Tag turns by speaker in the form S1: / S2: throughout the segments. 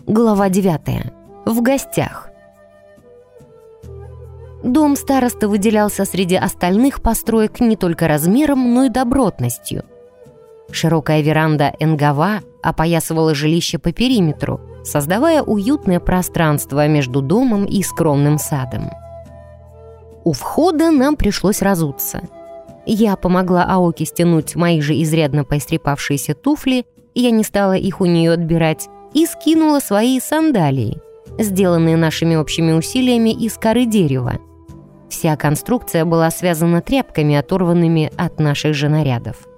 S1: Глава 9. В гостях. Дом старосты выделялся среди остальных построек не только размером, но и добротностью. Широкая веранда Энгава опоясывала жилище по периметру, создавая уютное пространство между домом и скромным садом. У входа нам пришлось разуться. Я помогла Аоки стянуть мои же изрядно поистрепавшиеся туфли, я не стала их у нее отбирать, и скинула свои сандалии, сделанные нашими общими усилиями из коры дерева. Вся конструкция была связана тряпками, оторванными от наших же нарядов.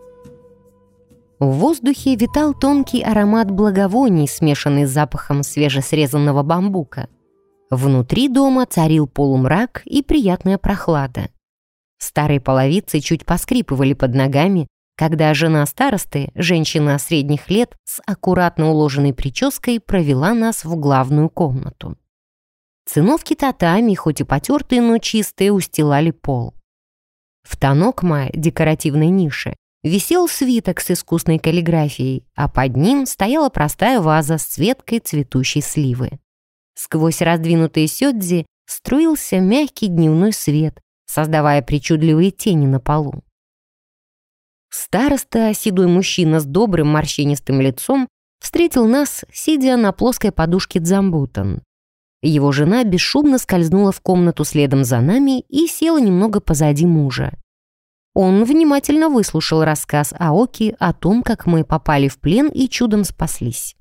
S1: В воздухе витал тонкий аромат благовоний, смешанный с запахом свежесрезанного бамбука. Внутри дома царил полумрак и приятная прохлада. Старые половицы чуть поскрипывали под ногами, когда жена старосты, женщина средних лет с аккуратно уложенной прической, провела нас в главную комнату. Циновки татами, хоть и потертые, но чистые, устилали пол. В танокма, декоративной нише, висел свиток с искусной каллиграфией, а под ним стояла простая ваза с веткой цветущей сливы. Сквозь раздвинутые сёдзи струился мягкий дневной свет, создавая причудливые тени на полу. Староста, седой мужчина с добрым морщинистым лицом, встретил нас, сидя на плоской подушке дзамбутан. Его жена бесшумно скользнула в комнату следом за нами и села немного позади мужа. Он внимательно выслушал рассказ Аоки о том, как мы попали в плен и чудом спаслись.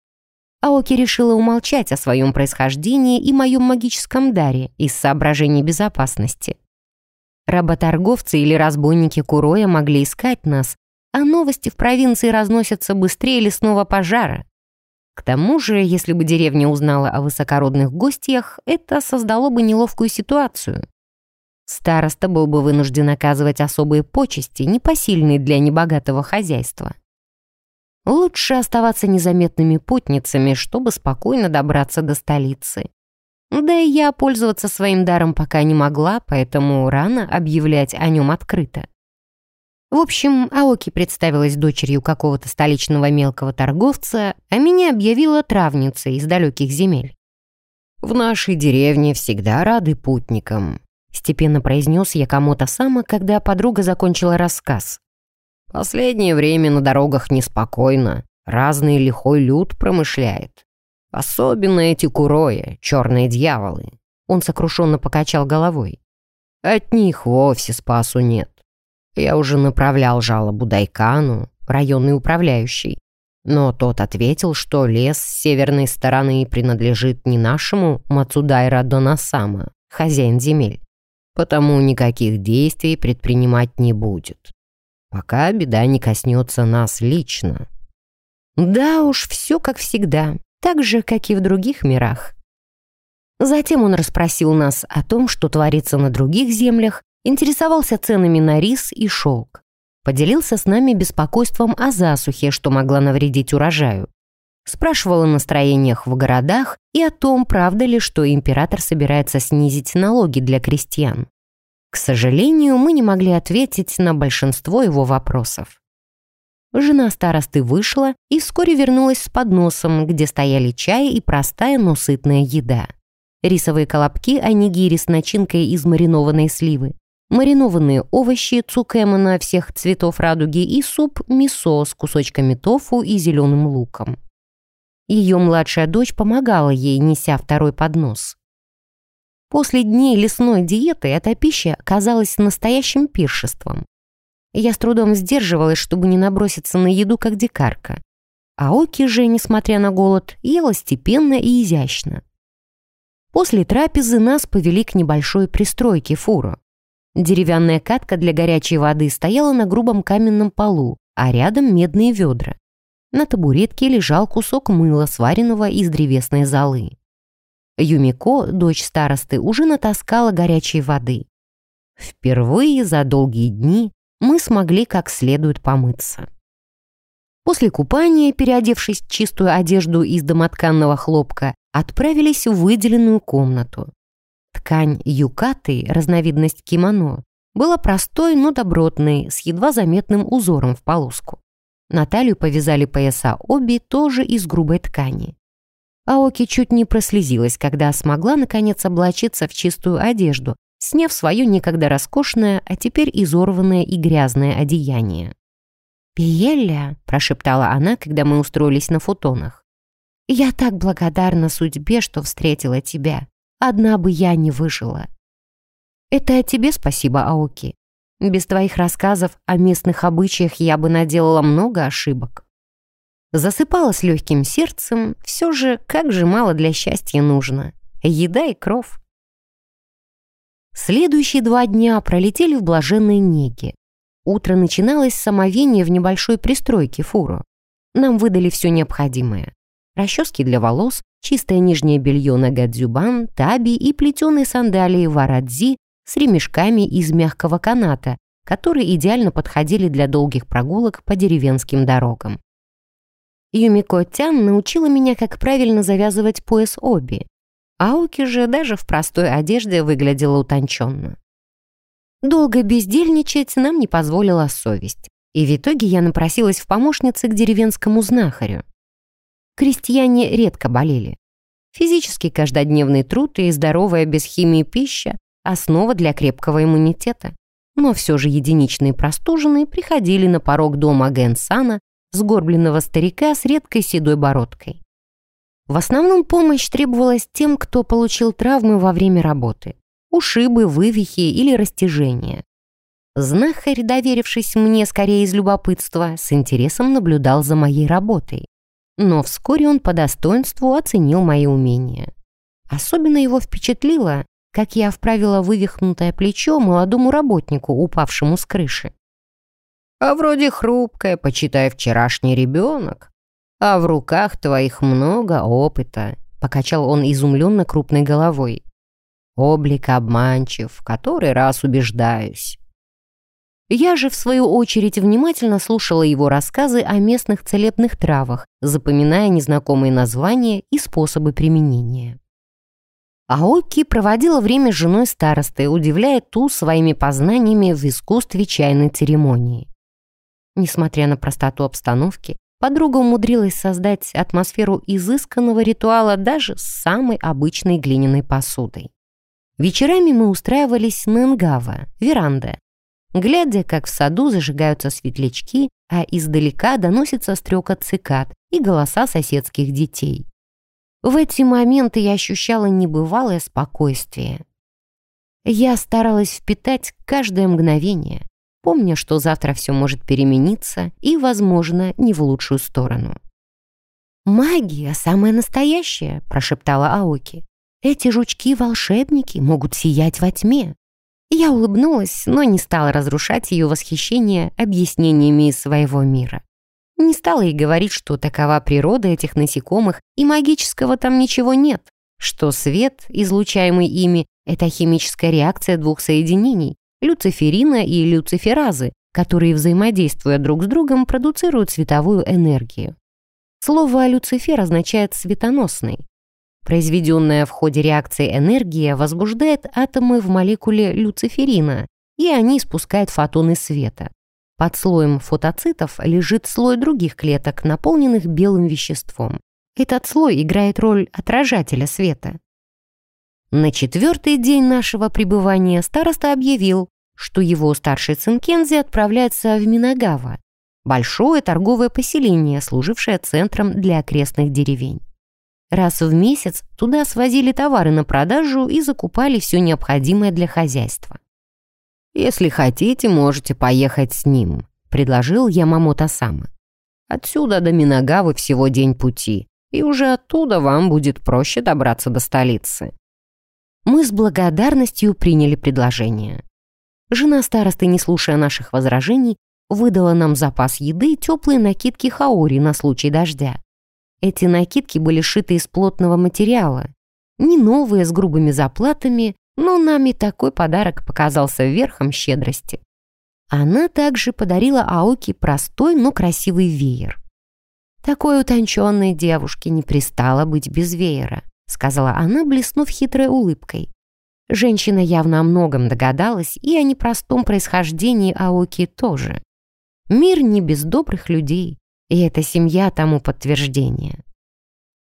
S1: Аоки решила умолчать о своем происхождении и моем магическом даре из соображений безопасности. Работорговцы или разбойники Куроя могли искать нас, а новости в провинции разносятся быстрее лесного пожара. К тому же, если бы деревня узнала о высокородных гостьях, это создало бы неловкую ситуацию. Староста был бы вынужден оказывать особые почести, непосильные для небогатого хозяйства. Лучше оставаться незаметными путницами, чтобы спокойно добраться до столицы. Да и я пользоваться своим даром пока не могла, поэтому рано объявлять о нем открыто. В общем, Аоки представилась дочерью какого-то столичного мелкого торговца, а меня объявила травницей из далеких земель. «В нашей деревне всегда рады путникам», — степенно произнес Якамото Сама, когда подруга закончила рассказ. «Последнее время на дорогах неспокойно, разный лихой люд промышляет. Особенно эти Курои, черные дьяволы». Он сокрушенно покачал головой. «От них вовсе спасу нет. Я уже направлял жалобу Дайкану, районный управляющий, но тот ответил, что лес с северной стороны принадлежит не нашему Мацудайра Донасама, хозяин земель, потому никаких действий предпринимать не будет, пока беда не коснется нас лично». Да уж, все как всегда. Так же, как и в других мирах. Затем он расспросил нас о том, что творится на других землях, интересовался ценами на рис и шелк. Поделился с нами беспокойством о засухе, что могла навредить урожаю. Спрашивал о настроениях в городах и о том, правда ли, что император собирается снизить налоги для крестьян. К сожалению, мы не могли ответить на большинство его вопросов. Жена старосты вышла и вскоре вернулась с подносом, где стояли чай и простая, но сытная еда. Рисовые колобки онигири с начинкой из маринованной сливы, маринованные овощи цукэмона всех цветов радуги и суп мисо с кусочками тофу и зеленым луком. Ее младшая дочь помогала ей, неся второй поднос. После дней лесной диеты эта пища казалась настоящим пиршеством. Я с трудом сдерживалась, чтобы не наброситься на еду, как дикарка. Аоки же, несмотря на голод, ела степенно и изящно. После трапезы нас повели к небольшой пристройке фуру. Деревянная катка для горячей воды стояла на грубом каменном полу, а рядом медные ведра. На табуретке лежал кусок мыла, сваренного из древесной золы. Юмико, дочь старосты, уже натаскала горячей воды. Впервые за долгие дни мы смогли как следует помыться. После купания, переодевшись в чистую одежду из домотканного хлопка, отправились в выделенную комнату. Ткань юкаты, разновидность кимоно, была простой, но добротной, с едва заметным узором в полоску. На талию повязали пояса оби тоже из грубой ткани. Аоки чуть не прослезилась, когда смогла наконец облачиться в чистую одежду, сняв свое некогда роскошное, а теперь изорванное и грязное одеяние. «Пиелля», — прошептала она, когда мы устроились на футонах, — «я так благодарна судьбе, что встретила тебя. Одна бы я не выжила». «Это тебе спасибо, Аоки. Без твоих рассказов о местных обычаях я бы наделала много ошибок». Засыпала с легким сердцем, все же, как же мало для счастья нужно. Еда и кров. Следующие 2 дня пролетели в блаженной неге. Утро начиналось с омовения в небольшой пристройке Фуру. Нам выдали все необходимое. Расчески для волос, чистое нижнее белье на гадзюбан, таби и плетеные сандалии варадзи с ремешками из мягкого каната, которые идеально подходили для долгих прогулок по деревенским дорогам. Юмико-тян научила меня, как правильно завязывать пояс оби. Аоки же даже в простой одежде выглядела утонченно. Долго бездельничать нам не позволила совесть, и в итоге я напросилась в помощницы к деревенскому знахарю. Крестьяне редко болели. Физический каждодневный труд и здоровая без химии пища – основа для крепкого иммунитета. Но все же единичные простуженные приходили на порог дома Ген-сана, сгорбленного старика с редкой седой бородкой. В основном помощь требовалась тем, кто получил травмы во время работы. Ушибы, вывихи или растяжения. Знахарь, доверившись мне скорее из любопытства, с интересом наблюдал за моей работой. Но вскоре он по достоинству оценил мои умения. Особенно его впечатлило, как я вправила вывихнутое плечо молодому работнику, упавшему с крыши. «А вроде хрупкая, почитай, вчерашний ребенок. А в руках твоих много опыта», — покачал он изумленно крупной головой. «Облик обманчив, в который раз убеждаюсь». Я же, в свою очередь, внимательно слушала его рассказы о местных целебных травах, запоминая незнакомые названия и способы применения. Аоки проводила время с женой старосты, удивляя ту своими познаниями в искусстве чайной церемонии. Несмотря на простоту обстановки, подруга умудрилась создать атмосферу изысканного ритуала даже с самой обычной глиняной посудой. Вечерами мы устраивались на нгава, веранда, глядя, как в саду зажигаются светлячки, а издалека доносится стрекот цикад и голоса соседских детей. В эти моменты я ощущала небывалое спокойствие. Я старалась впитать каждое мгновение, помня, что завтра все может перемениться и, возможно, не в лучшую сторону. «Магия самая настоящая», — прошептала Аоки. «Эти жучки-волшебники могут сиять во тьме». Я улыбнулась, но не стала разрушать ее восхищение объяснениями из своего мира. Не стала ей говорить, что такова природа этих насекомых, и магического там ничего нет, что свет, излучаемый ими, это химическая реакция 2 соединений, люциферина и люциферазы, которые, взаимодействуя друг с другом, продуцируют световую энергию. Слово «люцифер» означает «светоносный». Произведенная в ходе реакции энергия возбуждает атомы в молекуле люциферина, и они испускают фотоны света. Под слоем фотоцитов лежит слой других клеток, наполненных белым веществом. Этот слой играет роль отражателя света. На 4-й день нашего пребывания староста объявил, что его старший сын Кензи отправляется в Минагава, большое торговое поселение, служившее центром для окрестных деревень. Раз в месяц туда свозили товары на продажу и закупали все необходимое для хозяйства. «Если хотите, можете поехать с ним», — предложил Ямамото-сама. «Отсюда до Минагавы всего день пути, и уже оттуда вам будет проще добраться до столицы». Мы с благодарностью приняли предложение. Жена старосты, не слушая наших возражений, выдала нам запас еды и теплые накидки хаори на случай дождя. Эти накидки были шиты из плотного материала, не новые, с грубыми заплатами, но нам и такой подарок показался верхом щедрости. Она также подарила Аоки простой, но красивый веер. «Такой утонченной девушке не пристало быть без веера», сказала она, блеснув хитрой улыбкой. Женщина явно о многом догадалась, и о непростом происхождении Аоки тоже. Мир не без добрых людей, и эта семья тому подтверждение.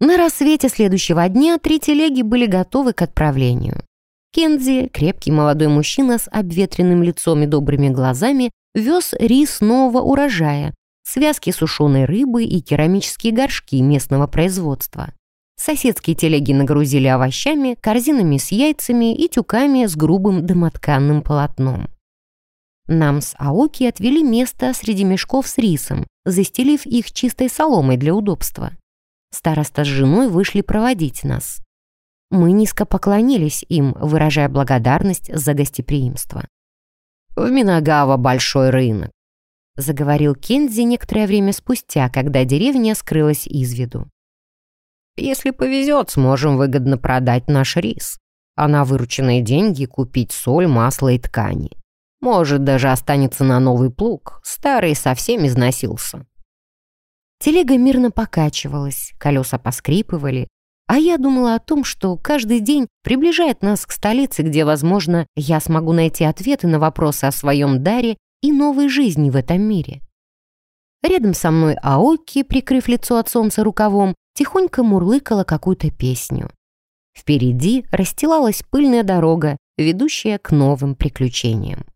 S1: На рассвете следующего дня 3 телеги были готовы к отправлению. Кензи, крепкий молодой мужчина с обветренным лицом и добрыми глазами, вез рис нового урожая, связки сушеной рыбы и керамические горшки местного производства. Соседские телеги нагрузили овощами, корзинами с яйцами и тюками с грубым домотканным полотном. Нам с Аоки отвели место среди мешков с рисом, застелив их чистой соломой для удобства. Староста с женой вышли проводить нас. Мы низко поклонились им, выражая благодарность за гостеприимство. «В Минагава большой рынок», — заговорил Кензи некоторое время спустя, когда деревня скрылась из виду. «Если повезет, сможем выгодно продать наш рис, а на вырученные деньги купить соль, масло и ткани. Может, даже останется на новый плуг, старый совсем износился». Телега мирно покачивалась, колеса поскрипывали, а я думала о том, что каждый день приближает нас к столице, где, возможно, я смогу найти ответы на вопросы о своем даре и новой жизни в этом мире. Рядом со мной Аоки, прикрыв лицо от солнца рукавом, тихонько мурлыкала какую-то песню. Впереди расстилалась пыльная дорога, ведущая к новым приключениям.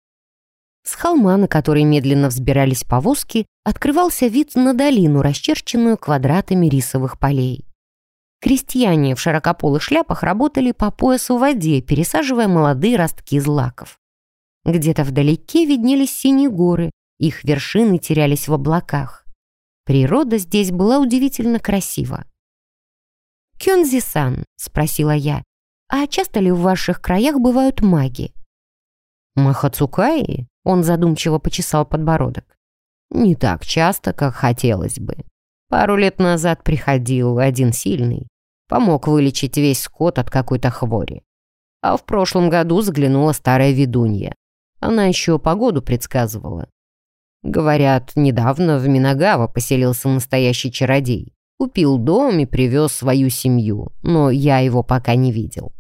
S1: С холма, на который медленно взбирались повозки, открывался вид на долину, расчерченную квадратами рисовых полей. Крестьяне в широкополых шляпах работали по поясу в воде, пересаживая молодые ростки злаков. Где-то вдалеке виднелись синие горы, их вершины терялись в облаках. Природа здесь была удивительно красива. «Кёнзи-сан», — спросила я, — «а часто ли в ваших краях бывают маги?» «Махацукаи?» — он задумчиво почесал подбородок. «Не так часто, как хотелось бы. Пару лет назад приходил один сильный, помог вылечить весь скот от какой-то хвори. А в прошлом году заглянула старая ведунья. Она еще погоду предсказывала. Говорят, недавно в Минагава поселился настоящий чародей. Купил дом и привез свою семью, но я его пока не видел».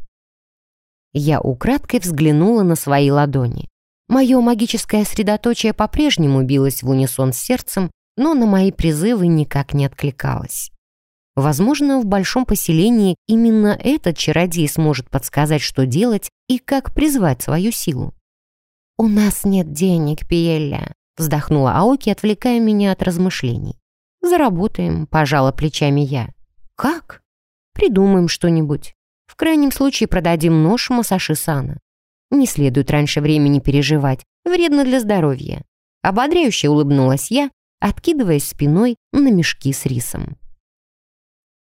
S1: Я украдкой взглянула на свои ладони. Мое магическое средоточие по-прежнему билось в унисон с сердцем, но на мои призывы никак не откликалось. Возможно, в большом поселении именно этот чародей сможет подсказать, что делать и как призвать свою силу. «У нас нет денег, Пиелля», — вздохнула Аоки, отвлекая меня от размышлений. «Заработаем», — пожала плечами я. «Как?» «Придумаем что-нибудь. В крайнем случае продадим нож Масаши-сана. Не следует раньше времени переживать, вредно для здоровья». Ободряюще улыбнулась я, откидываясь спиной на мешки с рисом.